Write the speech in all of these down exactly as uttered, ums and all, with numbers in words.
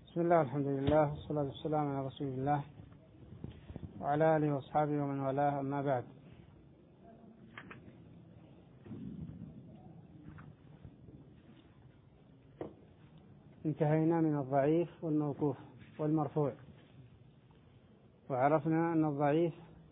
بسم الله والحمد لله والصلاة والسلام على رسول الله وعلى آله وأصحابه ومن والاه، أما بعد. انتهينا من الضعيف والموقوف والمرفوع، وعرفنا أن الضعيف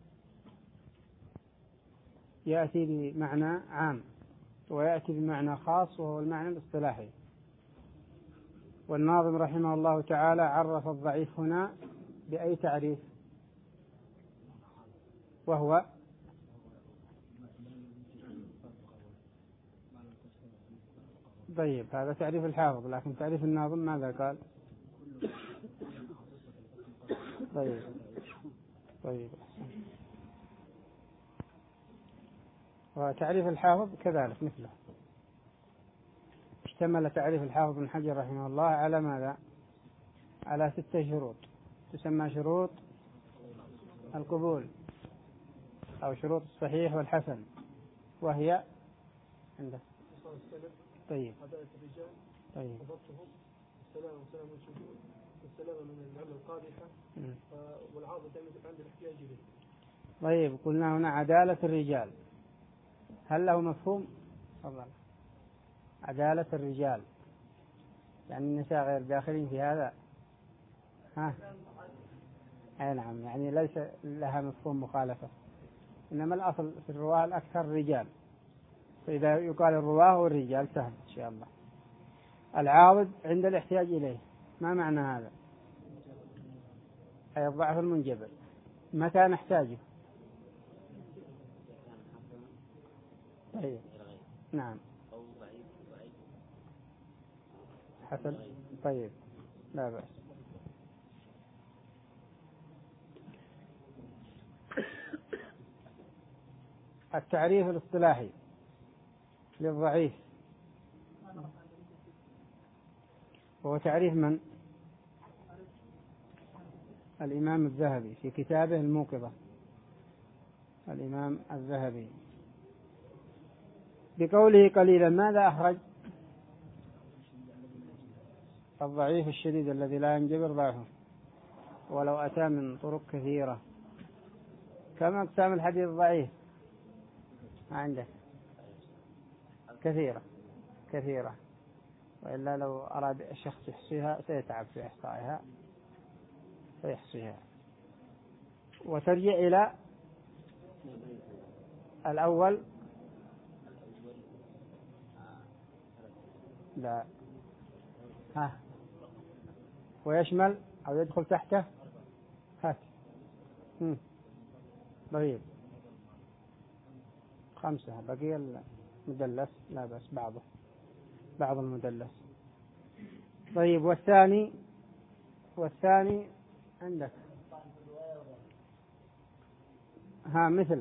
يأتي بمعنى عام ويأتي بمعنى خاص وهو المعنى الاصطلاحي. والناظم رحمه الله تعالى عرف الضعيف هنا بأي تعريف؟ وهو طيب، هذا تعريف الحافظ، لكن تعريف الناظم ماذا قال؟ طيب طيب وتعريف الحافظ كذلك مثله. اشتمل تعريف الحافظ بن حجر رحمه الله على ماذا؟ على ستة شروط تسمى شروط القبول أو شروط الصحيح والحسن، وهي عنده طيب طيب السلام وسلام الشهود والسلام من العمل القادحة والعاضد عند الاحتياج إليه. طيب، قلنا هنا عدالة الرجال، هل له مفهوم؟ تفضل. عدالة الرجال يعني النساء غير داخلين في هذا؟ ها؟ أي نعم، يعني ليس لها مفهوم مخالفة، إنما الأصل في الرواة الأكثر الرجال، فإذا يقال الرواه والرجال سهل إن شاء الله. العاضد عند الاحتياج إليه، ما معنى هذا؟ أي الضعف المنجبر، متى نحتاجه؟ طيب نعم حسن، طيب لا بأس. التعريف الاصطلاحي للضعيف هو تعريف من؟ الإمام الذهبي في كتابه الموقظة. الإمام الذهبي بقوله قليلا ماذا أخرج؟ الضعيف الشديد الذي لا ينجبر ضعفه ولو أتى من طرق كثيرة. كم أقسام الحديث الضعيف؟ ما عندك؟ كثيرة كثيرة، وإلا لو أراد الشخص يحصيها سيتعب في إحصائها فيحصيها. وترجع إلى الأول لا ها ويشمل أو يدخل تحته هات هم. طيب خمسة، بقي المدلس لا بس بعضه بعض المدلس. طيب والثاني والثاني عندك ها مثل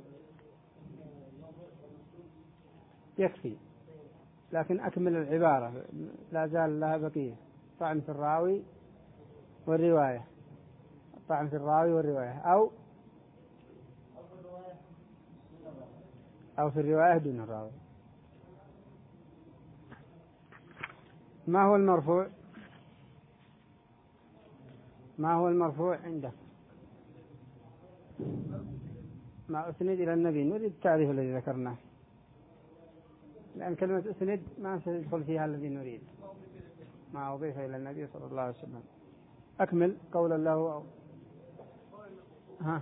يكفي، لكن أكمل العبارة لا زال لها بقية. طعن في الراوي والرواية، طعن في الراوي والرواية أو أو في الرواية دون الراوي. ما هو المرفوع؟ ما هو المرفوع عندك؟ ما أسند إلى النبي، نريد التعريف الذي ذكرناه، لأن كلمة أسند ما سيدخل فيها الذي نريد، ما أضيف إلى النبي صلى الله عليه وسلم. أكمل قول الله أو ها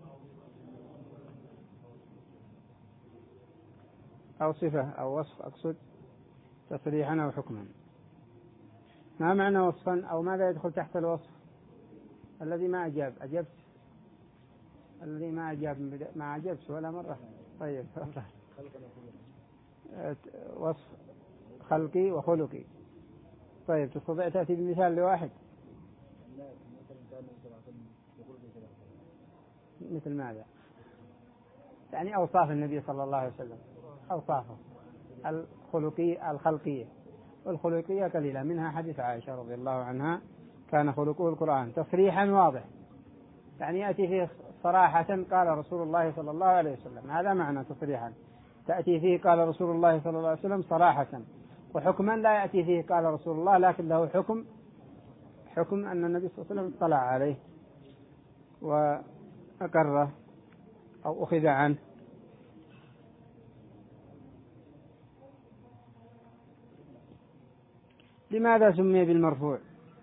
أو صفة أو وصف، أقصد تصريحا أو حكما. ما معنى وصفا؟ أو ماذا يدخل تحت الوصف؟ الذي ما أجاب أجبت، الذي ما أجاب ما أجبت ولا مرة. طيب وصف خلقي وخلقي. طيب تستطيع تأتي بمثال لواحد؟ مثل ماذا؟ يعني أوصاف النبي صلى الله عليه وسلم، أوصافه الخلقية الخلقية والخلقية قليلة، منها حديث عائشة رضي الله عنها كان خلقه القرآن، تصريحا واضح، يعني يأتي فيه صراحة قال رسول الله صلى الله عليه وسلم، هذا معنى تصريحا. تأتي فيه قال رسول الله صلى الله عليه وسلم صراحة. وحكما لا يأتي فيه قال رسول الله لكن له حكم حكم أن النبي صلى الله عليه وسلم اطلع عليه وأقره أو أخذ عنه. لماذا سمي بالمرفوع؟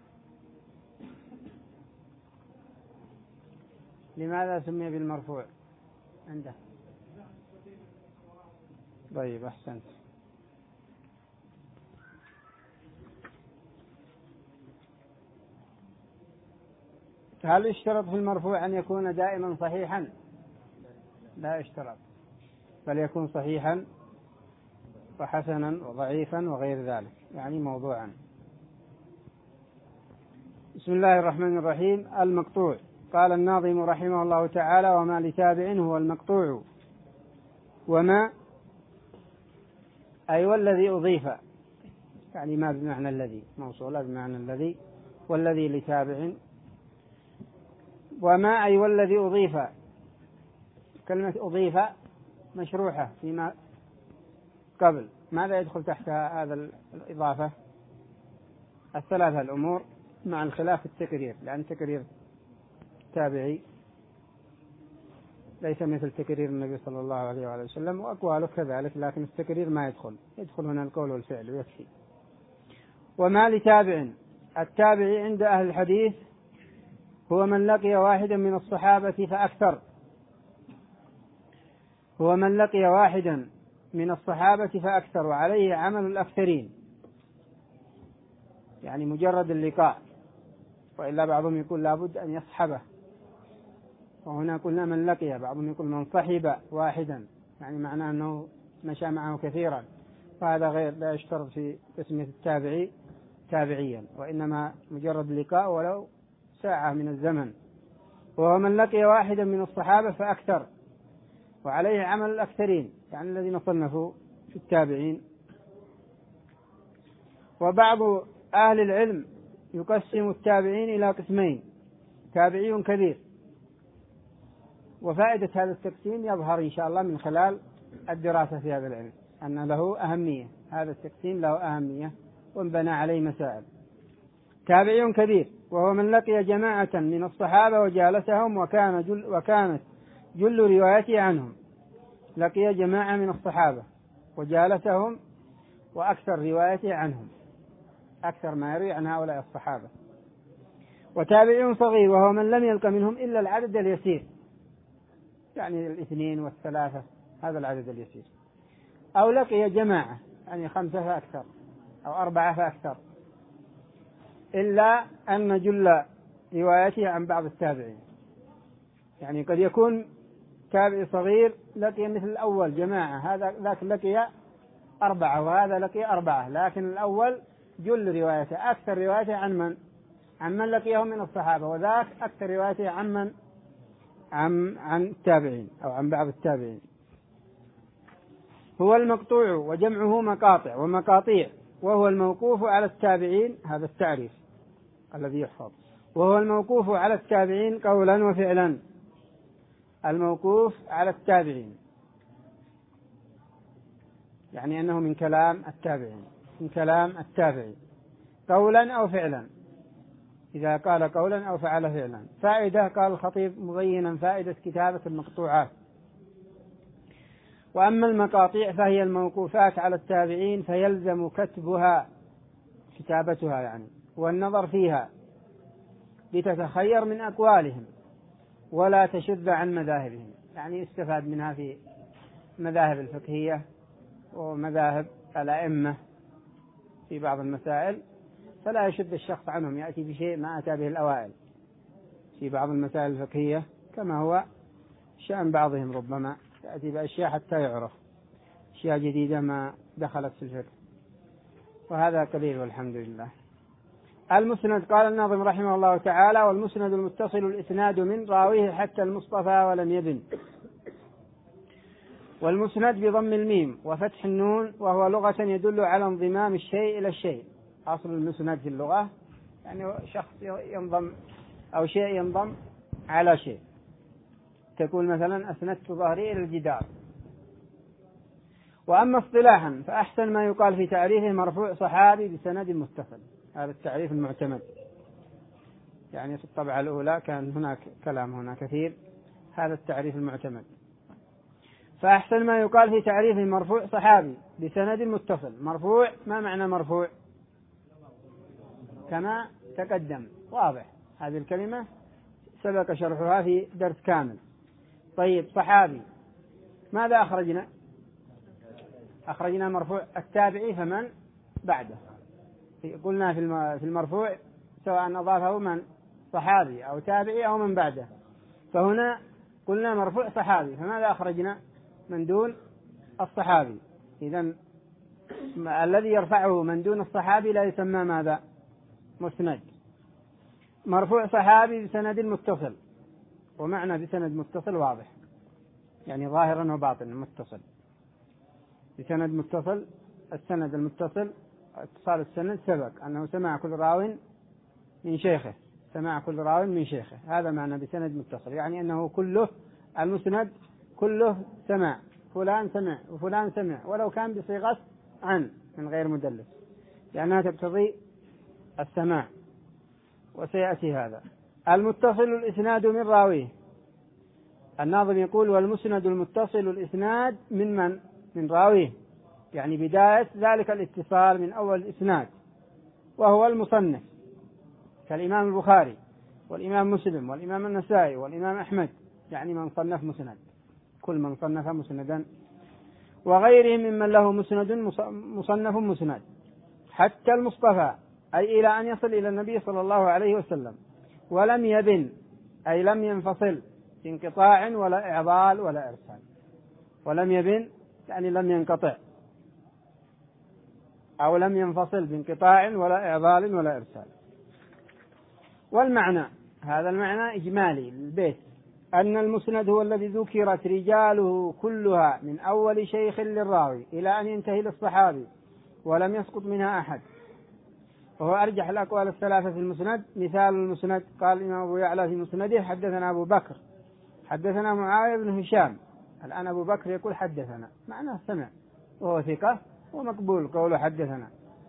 لماذا سمي بالمرفوع عنده؟ طيب أحسنت. هل يشترط في المرفوع أن يكون دائما صحيحا؟ لا يشترط، بل يكون صحيحا وحسنا وضعيفا وغير ذلك، يعني موضوعا. بسم الله الرحمن الرحيم. المقطوع. قال الناظم رحمه الله تعالى: وما لتابع هو المقطوع. وما أي والذي أضيف، يعني ما بمعنى الذي، موصولة بمعنى الذي، والذي لتابع. وما أي والذي أضيف. كلمة أضيف مشروحة فيما قبل. ماذا يدخل تحت هذا الإضافة؟ الثلاثة الأمور مع الخلاف التكرير، لأن تكرير تابعي ليس مثل تكرير النبي صلى الله عليه وآله وسلم، وأقواله كذلك، لكن التكرير ما يدخل، يدخل هنا القول والفعل ويكفي. وما لتابع. التابعي عند أهل الحديث هو من لقي واحدا من الصحابة فأكثر. هو من لقي واحدا من الصحابة فأكثر وعليه عمل الأكثرين، يعني مجرد اللقاء، وإلا بعضهم يقول لابد أن يصحبه، وهنا قلنا من لقي، بعضهم يقول من صحب واحدا، يعني معناه أنه مشى معه كثيرا، وهذا غير، لا يشترط في تسمية التابعي تابعيا، وإنما مجرد اللقاء ولو ساعة من الزمن. وهو من لقي واحدا من الصحابة فأكثر وعليه عمل الأكثرين، يعني الذين صنفوا في التابعين. وبعض أهل العلم يقسم التابعين إلى قسمين: تابعي كبير. وفائدة هذا التقسيم يظهر إن شاء الله من خلال الدراسة في هذا العلم، أن له أهمية، هذا التقسيم له أهمية وانبنى عليه مسائل. تابعي كبير وهو من لقي جماعة من الصحابة وجالسهم وكان جل وكانت جل روايته عنهم. لقي جماعة من الصحابة وجالسهم وأكثر روايته عنهم، أكثر ما يروي عن هؤلاء الصحابة. وتابعي صغير وهو من لم يلق منهم إلا العدد اليسير، يعني الاثنين والثلاثة، هذا العدد اليسير. أو لقي جماعة، يعني خمسة فأكثر أو أربعة فأكثر، إلا أن جل روايته عن بعض التابعين. يعني قد يكون تابعي صغير لقي مثل الأول جماعة، هذا لكن لقي أربعة وهذا لقي أربعة، لكن الأول جل روايته أكثر روايته عن من عن من لقيه من الصحابة، وذاك أكثر روايته عن من عن عن التابعين أو عن بعض التابعين. هو المقطوع وجمعه مقاطع ومقاطيع، وهو الموقوف على التابعين، هذا التعريف الذي يحفظ. وهو الموقوف على التابعين قولا وفعلا. الموقوف على التابعين يعني أنه من كلام التابعين، من كلام التابعين قولا أو فعلا، إذا قال قولا أو فعل فعلا. فائدة، قال الخطيب مبينا فائدة كتابة المقطوعات. وأما المقاطيع فهي الموقوفات على التابعين، فيلزم كتبها، كتابتها يعني، والنظر فيها لتتخير من أقوالهم ولا تشذ عن مذاهبهم، يعني يستفاد منها في مذاهب الفقهية ومذاهب الأئمة في بعض المسائل، فلا يشذ الشخص عنهم، يأتي بشيء ما أتى به الأوائل في بعض المسائل الفقهية، كما هو شأن بعضهم، ربما يأتي بأشياء حتى يعرف أشياء جديدة ما دخلت في الفقه، وهذا قليل والحمد لله. المسند. قال الناظم رحمه الله تعالى: والمسند المتصل الإسناد من راويه حتى المصطفى ولم يبن. والمسند بضم الميم وفتح النون، وهو لغة يدل على انضمام الشيء إلى الشيء. أصل المسند في اللغة يعني شخص ينضم أو شيء ينضم على شيء. تقول مثلا أسندت ظهري إلى الجدار. وأما اصطلاحا فأحسن ما يقال في تعريفه مرفوع صحابي بسند متصل، هذا التعريف المعتمد. يعني في الطبعة الأولى كان هناك كلام هنا كثير، هذا التعريف المعتمد. فأحسن ما يقال في تعريف المرفوع صحابي بسند متصل. مرفوع ما معنى مرفوع؟ كما تقدم، واضح هذه الكلمة سبق شرحها في درس كامل. طيب صحابي ماذا أخرجنا؟ أخرجنا مرفوع التابعي فمن بعده. قلنا في المرفوع سواء أضافه من صحابي أو تابعي أو من بعده، فهنا قلنا مرفوع صحابي، فماذا أخرجنا؟ من دون الصحابي. إذن الذي يرفعه من دون الصحابي لا يسمى ماذا؟ مسند. مرفوع صحابي بسند متصل، ومعنى بسند متصل واضح، يعني ظاهرا وباطنا متصل. بسند متصل، السند المتصل اتصال السند سبق أنه سمع كل راو من شيخه، سمع كل راو من شيخه، هذا معنى بسند متصل، يعني أنه كله المسند كله سمع، فلان سمع وفلان سمع، ولو كان بصيغة عن من غير مدلس، لأنها تقتضي السماع، وسيأتي هذا. المتصل الإسناد من راويه. الناظم يقول والمسند المتصل الإسناد من من؟ من راويه، يعني بداية ذلك الاتصال من أول الإسناد، وهو المصنف كالإمام البخاري والإمام مسلم والإمام النسائي والإمام أحمد، يعني من صنف مسند، كل من صنف مسندا، وغيرهم ممن له مسند مصنف مسند، حتى المصطفى، أي إلى أن يصل إلى النبي صلى الله عليه وسلم، ولم يبن أي لم ينفصل بانقطاع ولا إعضال ولا إرسال. ولم يبن يعني لم ينقطع أو لم ينفصل بانقطاع ولا إعضال ولا إرسال. والمعنى، هذا المعنى إجمالي للبيت، أن المسند هو الذي ذكرت رجاله كلها من أول شيخ للراوي إلى أن ينتهي للصحابي ولم يسقط منها أحد، وهو أرجح الأقوال الثلاثة في المسند. مثال المسند قال الإمام أبو يعلى في مسنده حدثنا أبو بكر حدثنا معاوية بن هشام. الآن أبو بكر يقول حدثنا، معناه سمع وهو ثقة ومقبول قوله حدثنا.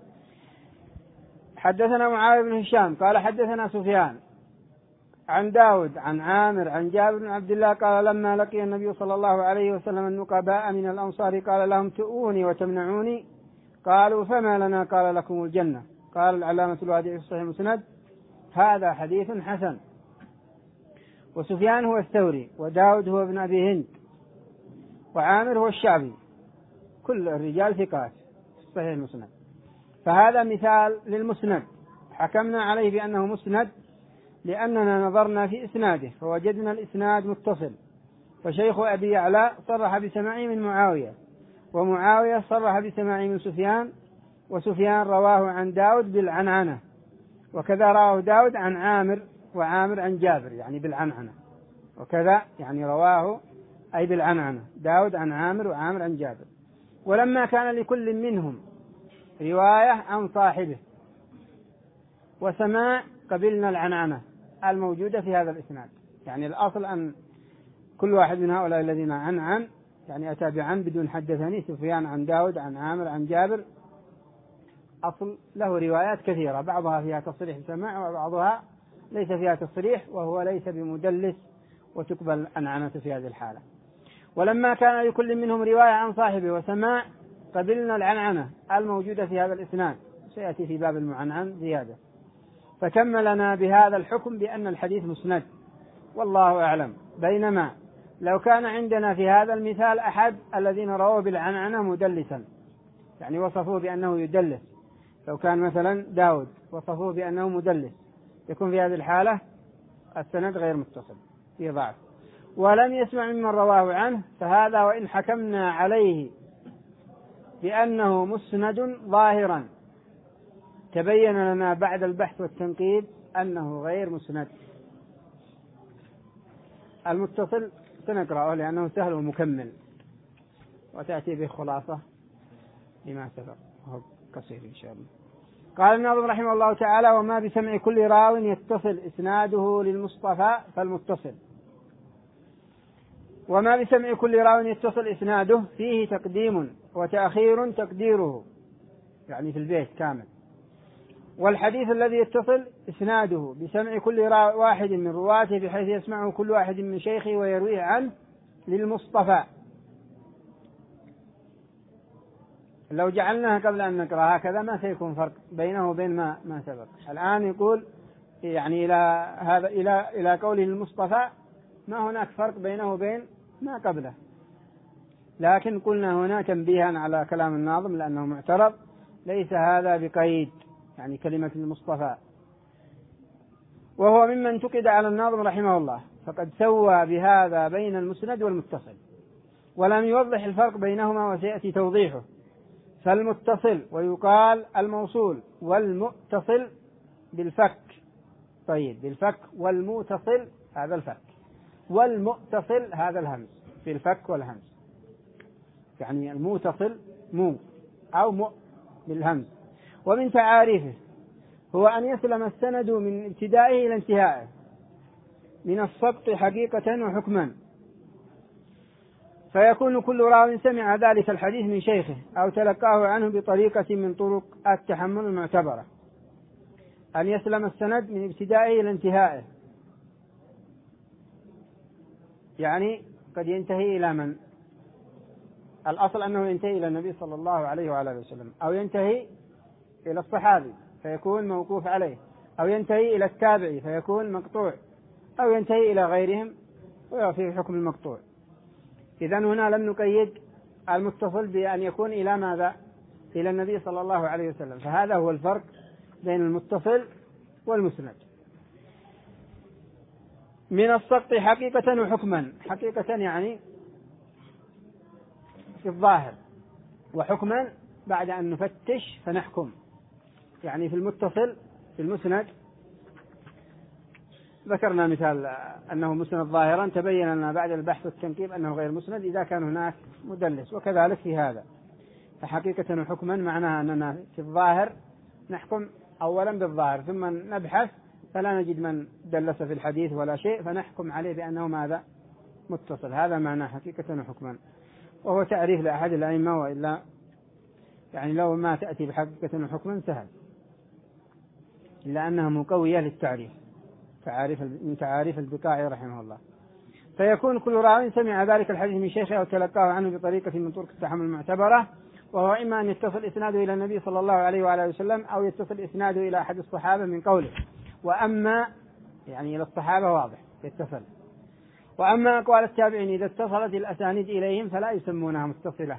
حدثنا معاوية بن هشام قال حدثنا سفيان عن داود عن عامر عن جابر بن عبد الله قال لما لقي النبي صلى الله عليه وسلم النقباء من الأنصار قال لهم تؤوني وتمنعوني، قالوا فما لنا قال لكم الجنة. قال العلامة الوادعي في صحيح المسند هذا حديث حسن. وسفيان هو الثوري، وداود هو ابن أبي هند، وعامر هو الشعبي، كل الرجال ثقات في صحيح المسند. فهذا مثال للمسند حكمنا عليه بأنه مسند لأننا نظرنا في إسناده فوجدنا الإسناد متصل، فشيخ أبي يعلى صرح بسماعه من معاوية، ومعاوية صرح بسماعه من سفيان، وسفيان رواه عن داود بالعنعنة، وكذا رواه داود عن عامر، وعامر عن جابر يعني بالعنعنة، وكذا يعني رواه أي بالعنعنة داود عن عامر وعامر عن جابر. ولما كان لكل منهم رواية عن صاحبه وسماع قبلنا العنعنة الموجودة في هذا الإسناد، يعني الأصل أن كل واحد من هؤلاء الذين عن عن يعني أتى بعن بدون حدثني، سفيان عن داود عن عامر عن جابر، أصل له روايات كثيرة بعضها فيها تصريح سماع وبعضها ليس فيها تصريح، وهو ليس بمدلس وتقبل العنعنة في هذه الحالة. ولما كان لكل منهم رواية عن صاحبه وسماع قبلنا العنعنة الموجودة في هذا الإسناد، سيأتي في باب المعنعن زيادة، فكملنا بهذا الحكم بأن الحديث مسند، والله أعلم. بينما لو كان عندنا في هذا المثال أحد الذين رووا بالعنعنة مدلسا، يعني وصفوه بأنه يدلس، لو كان مثلا داود وصفوه بأنه مدلس، يكون في هذه الحالة السند غير متصل في ضعف. ولم يسمع ممن رواه عنه، فهذا وإن حكمنا عليه بأنه مسند ظاهرا تبين لنا بعد البحث والتنقيب أنه غير مسند. المتصل سنقرأه لأنه سهل ومكمل، وتأتي به خلاصة لما سبق وهو قصير إن شاء الله. قال الناظم رحمه الله تعالى وما بسمع كل راو يتصل إسناده للمصطفى فالمتصل. وما بسمع كل راو يتصل إسناده فيه تقديم وتأخير تقديره، يعني في البيت كامل. والحديث الذي يتصل إسناده بسمع كل واحد من رواته بحيث يسمعه كل واحد من شيخه ويرويه عنه للمصطفى. لو جعلناها قبل أن نقرأ هكذا ما سيكون فرق بينه وبين ما ما سبق. الآن يقول يعني إلى هذا إلى إلى قوله المصطفى ما هناك فرق بينه وبين ما قبله، لكن قلنا هنا تنبيها على كلام الناظم لأنه معترض، ليس هذا بقيد يعني كلمة المصطفى. وهو ممن انتقد على الناظم رحمه الله، فقد سوى بهذا بين المسند والمتصل ولم يوضح الفرق بينهما وسيأتي توضيحه. فالمتصل ويقال الموصول والمتصل بالفك، طيب بالفك، والمتصل هذا الفك، والمتصل هذا الهمز في الفك والهمز، يعني المتصل مو أو مو بالهمز. ومن تعاريفه هو أن يسلم السند من ابتدائه إلى انتهائه من السقط حقيقة وحكما، فيكون كل راو سمع ذلك الحديث من شيخه أو تلقاه عنه بطريقة من طرق التحمل المعتبرة. أن يسلم السند من ابتدائه إلى انتهائه، يعني قد ينتهي إلى من؟ الأصل أنه ينتهي إلى النبي صلى الله عليه وعلى وسلم، أو ينتهي إلى الصحابي فيكون موقوف عليه، أو ينتهي إلى التابعي فيكون مقطوع، أو ينتهي إلى غيرهم ويعطيه حكم المقطوع. إذن هنا لم نقيد المتصل بأن يكون إلى ماذا؟ إلى النبي صلى الله عليه وسلم، فهذا هو الفرق بين المتصل والمسند. من السقط حقيقة وحكما، حقيقة يعني في الظاهر، وحكما بعد أن نفتش فنحكم. يعني في المتصل في المسند ذكرنا مثال أنه مسند ظاهرا، تبين لنا بعد البحث والتنكيب أنه غير مسند إذا كان هناك مدلس، وكذلك في هذا. فحقيقة وحكما معناها أننا في الظاهر نحكم أولا بالظاهر ثم نبحث فلا نجد من دلس في الحديث ولا شيء فنحكم عليه بأنه ماذا؟ متصل. هذا معناه حقيقة وحكما، وهو تعريف لأحد الأئمة، وإلا يعني لو ما تأتي بحقيقة وحكما سهل، إلا أنها مقوية للتعريف، تعاريف من تعاريف البقاعي رحمه الله. فيكون كل راو سمع ذلك الحديث من شيخه وتلقاه عنه بطريقة من طرق التحمل المعتبرة، وهو إما أن يتصل إسناده إلى النبي صلى الله عليه وعلى وسلم، أو يتصل إسناده إلى أحد الصحابة من قوله. وأما يعني إلى الصحابة واضح يتصل. وأما أقوال التابعين إذا اتصلت الأسانيد إليهم فلا يسمونها متصلة.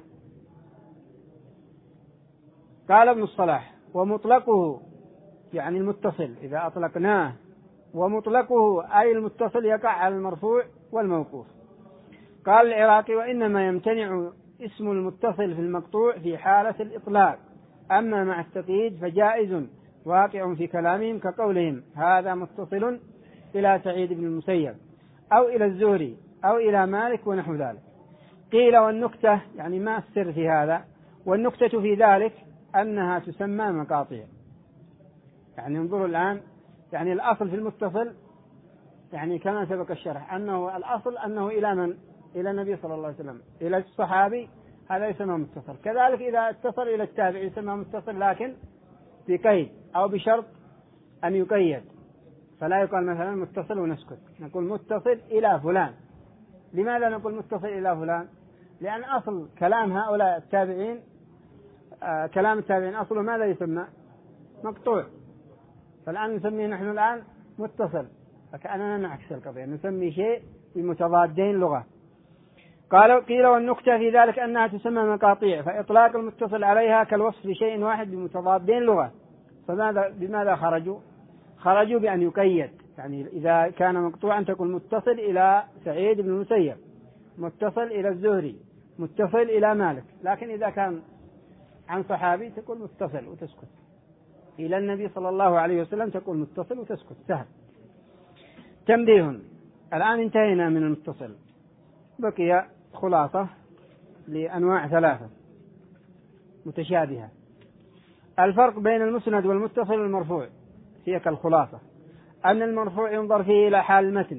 قال ابن الصلاح: ومطلقه يعني المتصل إذا أطلقناه، ومطلقه أي المتصل يقع على المرفوع والموقوف. قال العراقي: وإنما يمتنع اسم المتصل في المقطوع في حالة الإطلاق، أما مع التقييد فجائز واقع في كلامهم كقولهم هذا متصل إلى سعيد بن المسيب أو إلى الزهري أو إلى مالك ونحو ذلك. قيل: والنكتة يعني ما السر في هذا؟ والنكتة في ذلك أنها تسمى مقاطع. يعني انظروا الآن، يعني الأصل في المتصل يعني كما سبق الشرح أنه الأصل أنه إلى من؟ إلى النبي صلى الله عليه وسلم، إلى الصحابي، هذا يسمى متصل. كذلك إذا اتصل إلى التابع يسمى متصل، لكن بقيد أو بشرط أن يقيد، فلا يقال مثلا متصل ونسكت، نقول متصل إلى فلان. لماذا نقول متصل إلى فلان؟ لأن أصل كلام هؤلاء التابعين آه كلام التابعين أصله ماذا يسمى؟ مقطوع. فالآن نسميه نحن الآن متصل، فكأننا نعكس القضية، نسمي شيء بمتضادين لغة. قالوا: قيل: والنكتة في ذلك أنها تسمى مقاطيع، فإطلاق المتصل عليها كالوصف لشيء واحد بمتضادين لغة. فماذا بماذا خرجوا؟ خرجوا بأن يقيد، يعني إذا كان مقطوعا تقول متصل إلى سعيد بن المسيب، متصل إلى الزهري، متصل إلى مالك. لكن إذا كان عن صحابي تقول متصل وتسكت، إلى النبي صلى الله عليه وسلم تقول متصل وتسكت، سهل. تنبيه: الآن انتهينا من المتصل، بقي خلاصة لأنواع ثلاثة متشابهة. الفرق بين المسند والمتصل والمرفوع هي كالخلاصة، أن المرفوع ينظر فيه إلى حال المتن،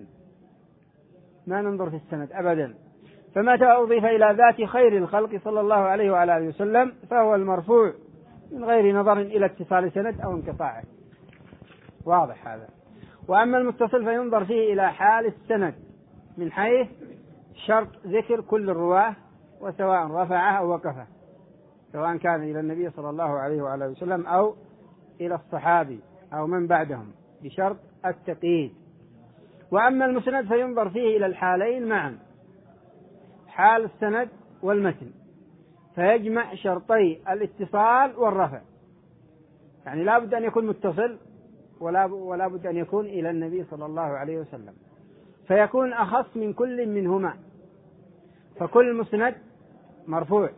ما ننظر في السند أبدا. فمتى أضيف إلى ذات خير الخلق صلى الله عليه وعلى آله وسلم فهو المرفوع، من غير نظر إلى اتصال سند أو انقطاعه. واضح هذا. وأما المتصل فينظر فيه إلى حال السند من حيث شرط ذكر كل الرواه وسواء رفعه أو وقفه، سواء كان إلى النبي صلى الله عليه وعلى وسلم أو إلى الصحابي أو من بعدهم بشرط التقييد. وأما المسند فينظر فيه إلى الحالين معا، حال السند والمتن، فيجمع شرطي الاتصال والرفع، يعني لا بد أن يكون متصل ولا ولا بد أن يكون إلى النبي صلى الله عليه وسلم، فيكون أخص من كل منهما. فكل مسند مرفوع،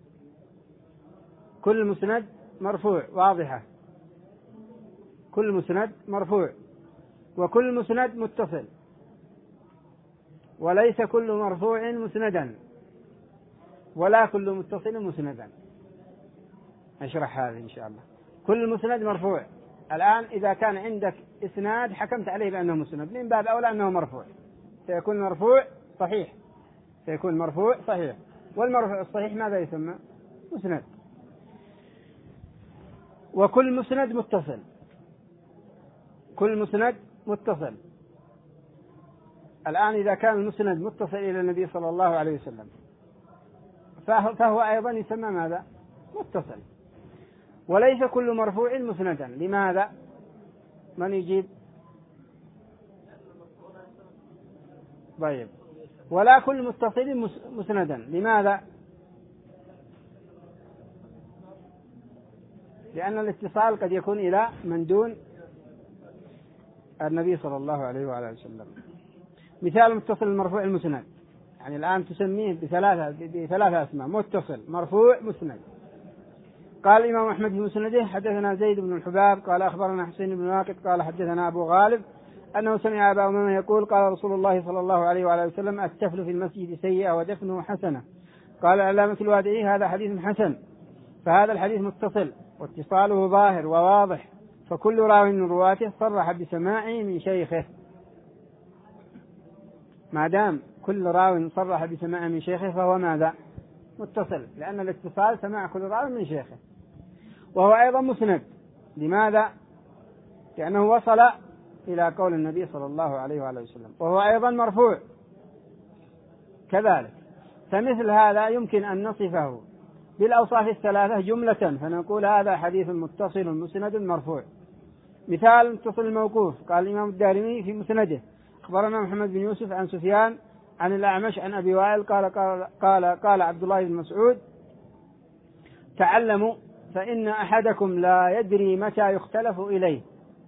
كل مسند مرفوع واضحة، كل مسند مرفوع، وكل مسند متصل، وليس كل مرفوع مسندا ولا كل متصل مسندا. أشرح هذا إن شاء الله. كل مسند مرفوع. الآن إذا كان عندك إسناد حكمت عليه بأنه مسند، من باب أولى أنه مرفوع، سيكون مرفوع صحيح، سيكون مرفوع صحيح. والمرفوع الصحيح ماذا يسمى؟ مسند. وكل مسند متصل، كل مسند متصل. الآن إذا كان المسند متصل إلى النبي صلى الله عليه وسلم فهو أيضا يسمى ماذا؟ متصل. وليس كل مرفوع مسندا. لماذا؟ من يجيب؟ طيب. ولا كل متصل مسندا. لماذا؟ لأن الاتصال قد يكون إلى من دون النبي صلى الله عليه وعلى وسلم. مثال متصل المرفوع المسند، يعني الآن تسميه بثلاثة بثلاثة أسماء: متصل، مرفوع، مسند. قال الإمام أحمد في مسنده: حدثنا زيد بن الحباب قال أخبرنا حسين بن واقد قال حدثنا أبو غالب أنه سمع أبا أمامة يقول: قال رسول الله صلى الله عليه وعلى وسلم: التفل في المسجد سيئة ودفنه حسنة. قال العلامة الوادعي: هذا حديث حسن. فهذا الحديث متصل واتصاله ظاهر وواضح، فكل راو من رواته صرح بسماعه من شيخه. ما دام كل راو صرح بسماعه من شيخه فهو ماذا؟ متصل، لأن الاتصال سماع كل راو من شيخه. وهو أيضا مسند. لماذا؟ لأنه وصل إلى قول النبي صلى الله عليه وعلى وسلم. وهو أيضا مرفوع كذلك. فمثل هذا يمكن أن نصفه بالأوصاف الثلاثة جملة فنقول هذا حديث متصل مسند مرفوع. مثال متصل الموقوف: قال الإمام الدارمي في مسنده: أخبرنا محمد بن يوسف عن سفيان عن الأعمش عن أبي وائل قال قال قال, قال عبد الله بن مسعود: تعلموا فإن أحدكم لا يدري متى يختلف إليه.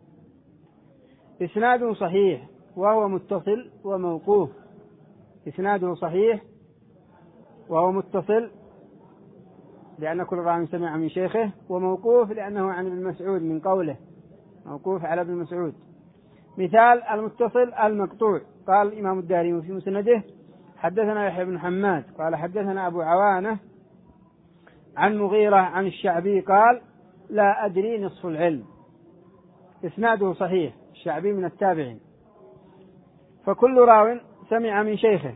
إسناده صحيح وهو متصل وموقوف. إسناده صحيح وهو متصل لأن كل راوي سمع من شيخه، وموقوف لأنه عن ابن مسعود من قوله، موقوف على ابن مسعود. مثال المتصل المقطوع: قال الإمام الدارمي في مسنده: حدثنا يحيى بن حماد قال حدثنا أبو عوانة عن مغيرة عن الشعبي قال: لا أدري نصف العلم. إسناده صحيح، الشعبي من التابعين، فكل راو سمع من شيخه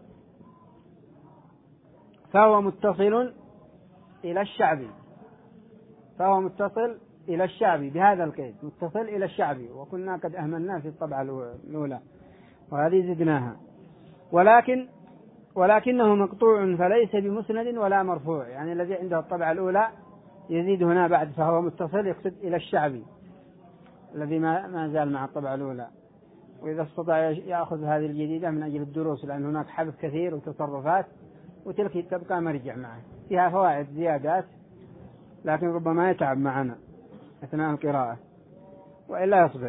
فهو متصل إلى الشعبي، فهو متصل إلى الشعبي بهذا القيد، متصل إلى الشعبي. وكنا قد أهملنا في الطبعة الأولى وهذه زدناها. ولكن ولكنه مقطوع فليس بمسند ولا مرفوع، يعني الذي عنده الطبعة الأولى يزيد هنا بعد فهو متصل يقصد إلى الشعبي الذي ما ما زال مع الطبعة الأولى. وإذا استطاع يأخذ هذه الجديدة من أجل الدروس، لأن هناك حذف كثير وتصرفات، وتلك تبقى مرجع معه فيها فوائد زيادات، لكن ربما يتعب معنا أثناء القراءة وإلا يصبر.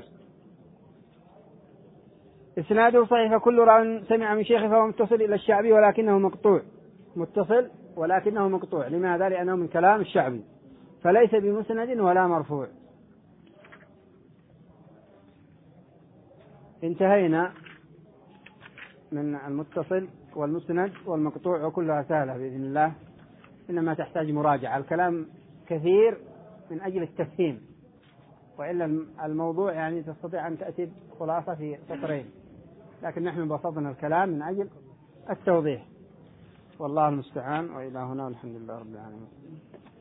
إسناده صحيح فكل راو سمع من شيخه فهو متصل إلى الشعبي ولكنه مقطوع، متصل ولكنه مقطوع. لماذا؟ لأنه من كلام الشعبي، فليس بمسند ولا مرفوع. انتهينا من المتصل والمسند والمقطوع، وكلها سهلة بإذن الله، إنما تحتاج مراجعة. الكلام كثير من أجل التفهيم، وإلا الموضوع يعني تستطيع أن تأتي خلاصة في سطرين، لكن نحن بسطنا الكلام من أجل التوضيح. والله المستعان، وإلى هنا والحمد لله رب العالمين.